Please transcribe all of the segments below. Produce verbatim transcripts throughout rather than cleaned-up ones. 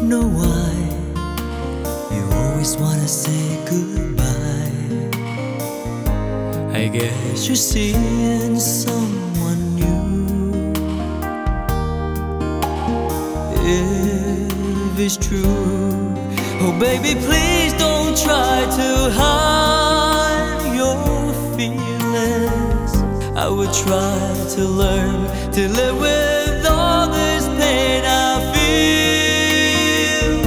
know why you always wanna say goodbye. I guess you're seeing someone new. If it's true, oh baby, please don't try to hide your feelings. I would try to learn to live with all this pain I feel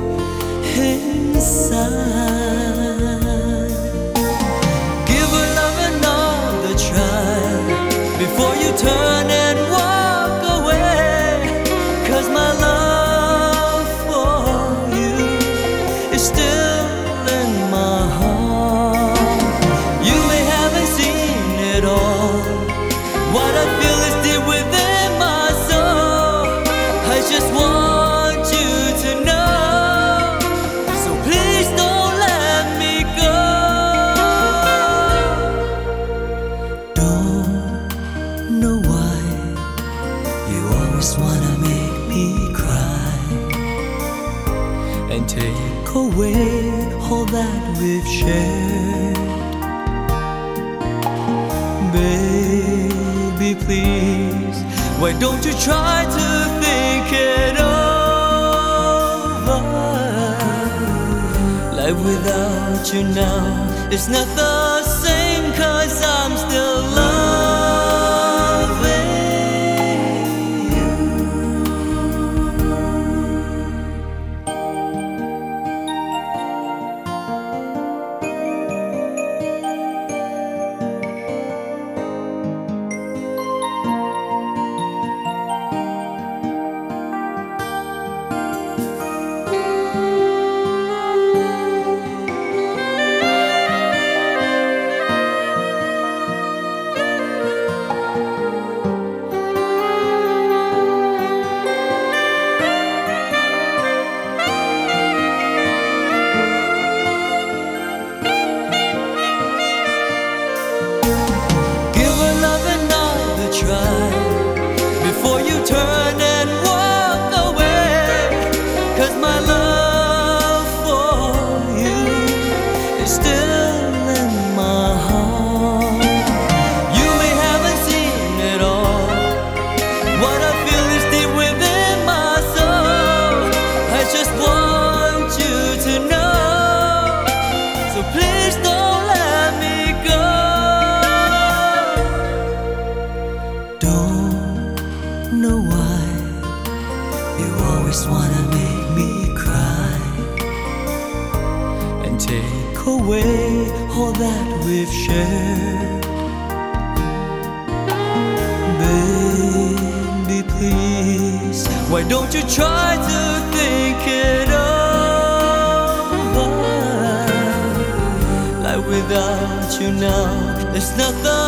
inside. Give a love another try before you turn and walk away. 'Cause my love for you is still in my heart. You may haven't seen it all. What I feel is deep within my soul. I just want you to know. So please don't let me go. Don't know why you always wanna make me cry and take away all that we've shared. Baby, please, why don't you try to think it over? Life without you now is not the same, 'cause I'm still loving you. Try before you turn and walk away. 'Cause my love for you is still in my heart. You may haven't seen it all. What I feel is deep within my soul. I just want you to know. So please don't let me go. Know why you always wanna make me cry and take away all that we've shared. Baby, please, why don't you try to think it over? Like without you now, there's nothing